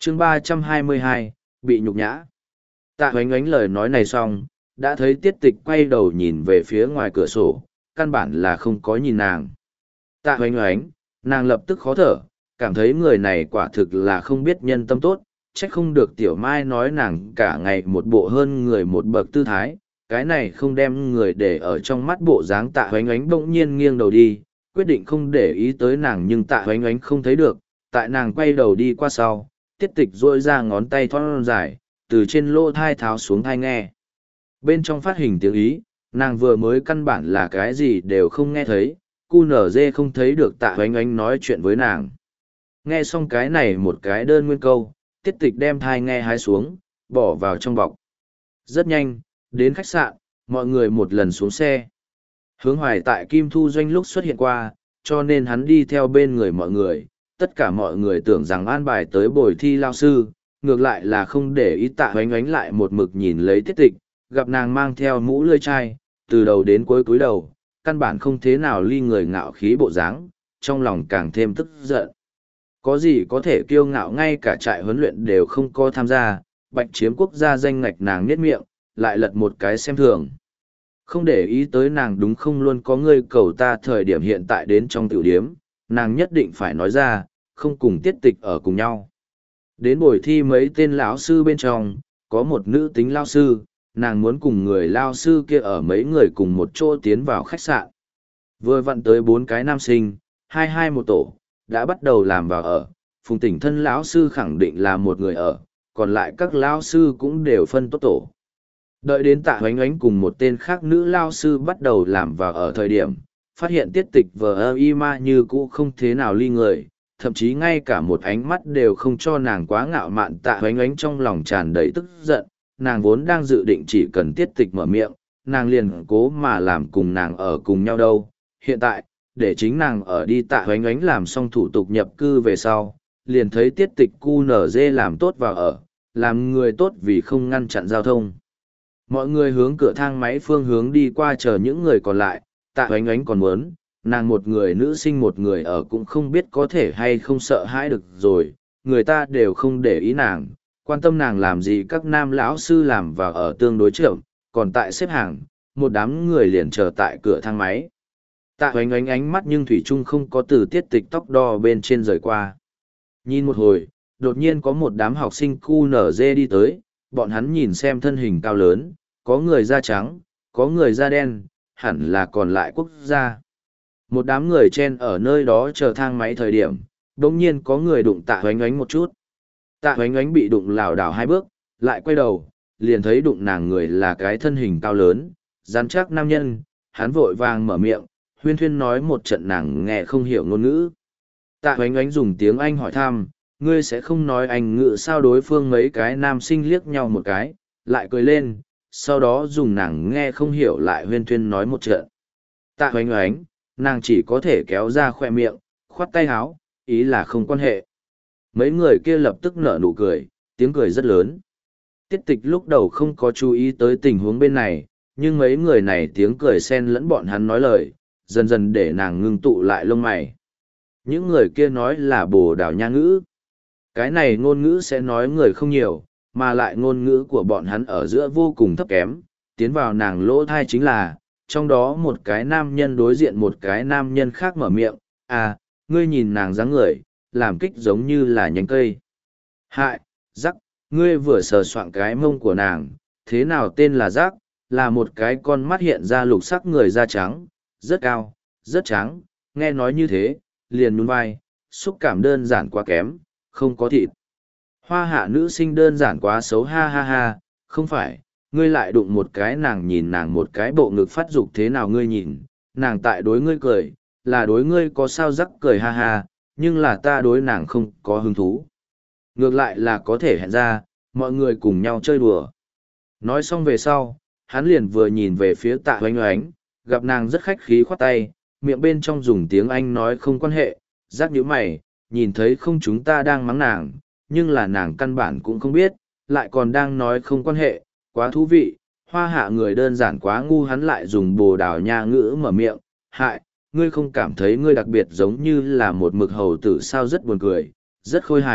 chương 322, bị nhục nhã. Tạ Hoánh Ánh lời nói này xong, đã thấy Tiết Tịch quay đầu nhìn về phía ngoài cửa sổ, căn bản là không có nhìn nàng. Tạ Hoánh Ánh, nàng lập tức khó thở, cảm thấy người này quả thực là không biết nhân tâm tốt, trách không được Tiểu Mai nói nàng cả ngày một bộ hơn người một bậc tư thái, cái này không đem người để ở trong mắt bộ dáng. Tạ Hoánh Ánh bỗng nhiên nghiêng đầu đi, quyết định không để ý tới nàng, nhưng Tạ Hoánh Ánh không thấy được, tại nàng quay đầu đi qua sau, Tiết Tịch duỗi ra ngón tay thon dài, từ trên lỗ thai tháo xuống thai nghe. Bên trong phát hình tiếng Ý, nàng vừa mới căn bản là cái gì đều không nghe thấy, QNZ không thấy được Tạ Hoánh Ánh nói chuyện với nàng. Nghe xong cái này một cái đơn nguyên câu, Tiết Tịch đem thai nghe hái xuống, bỏ vào trong bọc. Rất nhanh, đến khách sạn, mọi người một lần xuống xe. Hướng Hoài tại Kim Thu Doanh lúc xuất hiện qua, cho nên hắn đi theo bên người mọi người. Tất cả mọi người tưởng rằng an bài tới bồi thi lao sư, ngược lại là không để ý. Tạ Hoánh Ánh lại một mực nhìn lấy Tiết Tịch, gặp nàng mang theo mũ lưỡi chai, từ đầu đến cuối cúi đầu, căn bản không thế nào ly người ngạo khí bộ dáng, trong lòng càng thêm tức giận. Có gì có thể kiêu ngạo, ngay cả trại huấn luyện đều không có tham gia, bạch chiếm quốc gia danh ngạch nàng niết miệng, lại lật một cái xem thường. Không để ý tới nàng đúng không, luôn có người cầu ta thời điểm hiện tại đến trong tiểu điếm, nàng nhất định phải nói ra, không cùng Tiết Tịch ở cùng nhau. Đến buổi thi mấy tên lão sư bên trong, có một nữ tính lao sư, nàng muốn cùng người lao sư kia ở mấy người cùng một chỗ tiến vào khách sạn. Vừa vặn tới 4 cái nam sinh, hai một tổ, đã bắt đầu làm vào ở. Phùng Tỉnh Thân lão sư khẳng định là một người ở, còn lại các lao sư cũng đều phân tốt tổ. Đợi đến Tạ Hoánh Ánh cùng một tên khác nữ lao sư bắt đầu làm vào ở thời điểm, phát hiện Tiết Tịch vờ y ma như cũ không thế nào ly người, thậm chí ngay cả một ánh mắt đều không cho nàng, quá ngạo mạn. Tạ Hoánh Ánh trong lòng tràn đầy tức giận, nàng vốn đang dự định chỉ cần Tiết Tịch mở miệng, nàng liền cố mà làm cùng nàng ở cùng nhau đâu. Hiện tại, để chính nàng ở đi. Tạ Hoánh Ánh làm xong thủ tục nhập cư về sau, liền thấy Tiết Tịch QNZ làm tốt vào ở, làm người tốt vì không ngăn chặn giao thông. Mọi người hướng cửa thang máy phương hướng đi qua chờ những người còn lại. Tạ Hoánh Ánh còn muốn, nàng một người nữ sinh một người ở cũng không biết có thể hay không sợ hãi được rồi, người ta đều không để ý nàng, quan tâm nàng làm gì. Các nam lão sư làm vào ở tương đối chậm, còn tại xếp hàng, một đám người liền chờ tại cửa thang máy. Tạ Hoánh Ánh ánh mắt nhưng thủy chung không có từ Tiết Tịch tóc đo bên trên rời qua. Nhìn một hồi, đột nhiên có một đám học sinh QNZ đi tới, bọn hắn nhìn xem thân hình cao lớn, có người da trắng, có người da đen, hẳn là còn lại quốc gia. Một đám người chen ở nơi đó chờ thang máy thời điểm, đột nhiên có người đụng Tạ Hoánh Ánh một chút. Tạ Hoánh Ánh bị đụng lảo đảo 2 bước, lại quay đầu, liền thấy đụng nàng người là cái thân hình cao lớn, rắn chắc nam nhân. Hắn vội vàng mở miệng, huyên thuyên nói một trận nàng nghe không hiểu ngôn ngữ. Tạ Hoánh Ánh dùng tiếng Anh hỏi thăm, ngươi sẽ không nói Anh ngữ sao? Đối phương mấy cái nam sinh liếc nhau một cái, lại cười lên, sau đó dùng nàng nghe không hiểu lại huyên thuyên nói một trận. Tạ Hoánh Ánh, nàng chỉ có thể kéo ra khoe miệng, khoát tay háo, ý là không quan hệ. Mấy người kia lập tức nở nụ cười, tiếng cười rất lớn. Tiết Tịch lúc đầu không có chú ý tới tình huống bên này, nhưng mấy người này tiếng cười xen lẫn bọn hắn nói lời, dần dần để nàng ngưng tụ lại lông mày. Những người kia nói là Bồ Đào Nha ngữ. Cái này ngôn ngữ sẽ nói người không nhiều, mà lại ngôn ngữ của bọn hắn ở giữa vô cùng thấp kém. Tiến vào nàng lỗ thai chính là, trong đó một cái nam nhân đối diện một cái nam nhân khác mở miệng, à, ngươi nhìn nàng dáng người, làm kích giống như là nhánh cây. Hại, rắc, ngươi vừa sờ soạng cái mông của nàng, thế nào tên là rắc, là một cái con mắt hiện ra lục sắc, người da trắng, rất cao, rất trắng. Nghe nói như thế, liền nhún vai, xúc cảm đơn giản quá kém, không có thịt. Hoa Hạ nữ sinh đơn giản quá xấu, ha ha ha. Không phải, ngươi lại đụng một cái nàng, nhìn nàng một cái bộ ngực phát dục thế nào, ngươi nhìn, nàng tại đối ngươi cười, là đối ngươi có sao rắc cười, ha ha, nhưng là ta đối nàng không có hứng thú. Ngược lại là có thể hẹn ra, mọi người cùng nhau chơi đùa. Nói xong về sau, hắn liền vừa nhìn về phía Tạ Hoánh Ánh, gặp nàng rất khách khí khoát tay, miệng bên trong dùng tiếng Anh nói không quan hệ, rắc nhíu mày, nhìn thấy không chúng ta đang mắng nàng, nhưng là nàng căn bản cũng không biết, lại còn đang nói không quan hệ, quá thú vị. Hoa Hạ người đơn giản quá ngu. Hắn lại dùng Bồ Đào Nha ngữ mở miệng, hại, ngươi không cảm thấy ngươi đặc biệt giống như là một mực hầu tử sao? Rất buồn cười, rất khôi hài,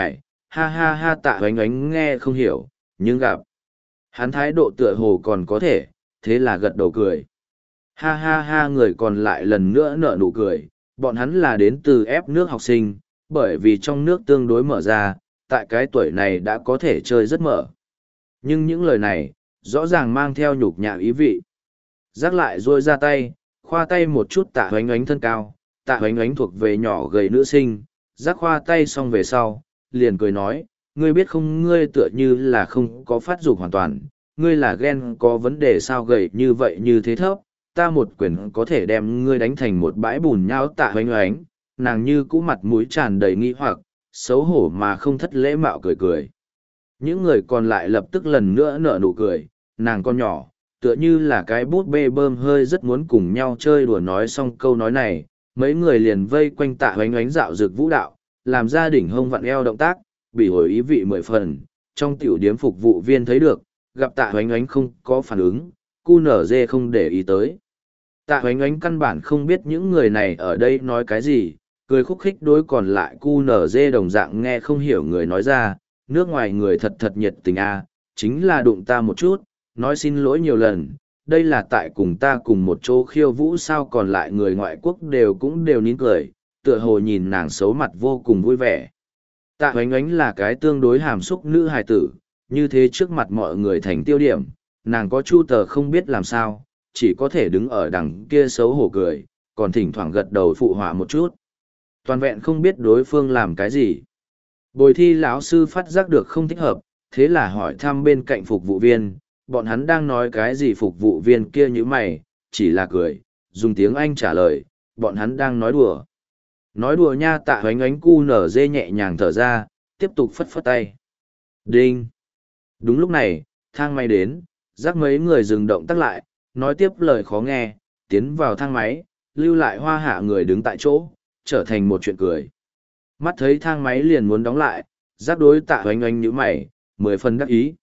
Ha ha ha, Tạ Hoánh Ánh nghe không hiểu, nhưng gặp. Hắn thái độ tựa hồ còn có thể, thế là gật đầu cười. Ha ha ha, người còn lại lần nữa nở nụ cười, bọn hắn là đến từ ép nước học sinh, bởi vì trong nước tương đối mở ra, tại cái tuổi này đã có thể chơi rất mở. Nhưng những lời này, rõ ràng mang theo nhục nhã ý vị. Giác lại rôi ra tay, khoa tay một chút Tạ Hoánh Ánh thân cao, Tạ Hoánh Ánh thuộc về nhỏ gầy nữ sinh, giác khoa tay xong về sau, liền cười nói, ngươi biết không, ngươi tựa như là không có phát dục hoàn toàn, ngươi là ghen có vấn đề sao gầy như vậy như thế thấp, ta một quyền có thể đem ngươi đánh thành một bãi bùn nhão. Tạ Hoánh Ánh, nàng như cũ mặt mũi tràn đầy nghi hoặc, xấu hổ mà không thất lễ mạo cười cười. Những người còn lại lập tức lần nữa nở nụ cười, nàng con nhỏ, tựa như là cái bút bê bơm hơi rất muốn cùng nhau chơi đùa. Nói xong câu nói này, mấy người liền vây quanh Tạ Hoánh Ánh dạo dược vũ đạo, làm ra đỉnh hông vặn eo động tác, bị hồi ý vị mười phần. Trong tiểu điếm phục vụ viên thấy được, gặp Tạ Hoánh Ánh không có phản ứng, cu nở dê không để ý tới. Tạ Hoánh Ánh căn bản không biết những người này ở đây nói cái gì, cười khúc khích đối còn lại cu nở dê đồng dạng nghe không hiểu người nói ra, nước ngoài người thật thật nhiệt tình a, chính là đụng ta một chút, nói xin lỗi nhiều lần, đây là tại cùng ta cùng một chỗ khiêu vũ sao. Còn lại người ngoại quốc đều nín cười, tựa hồ nhìn nàng xấu mặt vô cùng vui vẻ. Tạ Hoánh Ánh là cái tương đối hàm xúc nữ hài tử, như thế trước mặt mọi người thành tiêu điểm, nàng có chu tờ không biết làm sao, chỉ có thể đứng ở đằng kia xấu hổ cười, còn thỉnh thoảng gật đầu phụ họa một chút. Toàn vẹn không biết đối phương làm cái gì. Bồi thi lão sư phát giác được không thích hợp, thế là hỏi thăm bên cạnh phục vụ viên, bọn hắn đang nói cái gì. Phục vụ viên kia như mày, chỉ là cười, dùng tiếng Anh trả lời, bọn hắn đang nói đùa. Nói đùa nha. Tạ Hoánh Ánh cu nở dê nhẹ nhàng thở ra, tiếp tục phất phất tay. Đinh! Đúng lúc này, thang máy đến, giác mấy người dừng động tác lại, nói tiếp lời khó nghe, tiến vào thang máy, lưu lại hoa hạ người đứng tại chỗ, trở thành một chuyện cười. Mắt thấy thang máy liền muốn đóng lại, giác đối Tạ Hoánh Ánh nhíu mày, 10 phần đắc ý.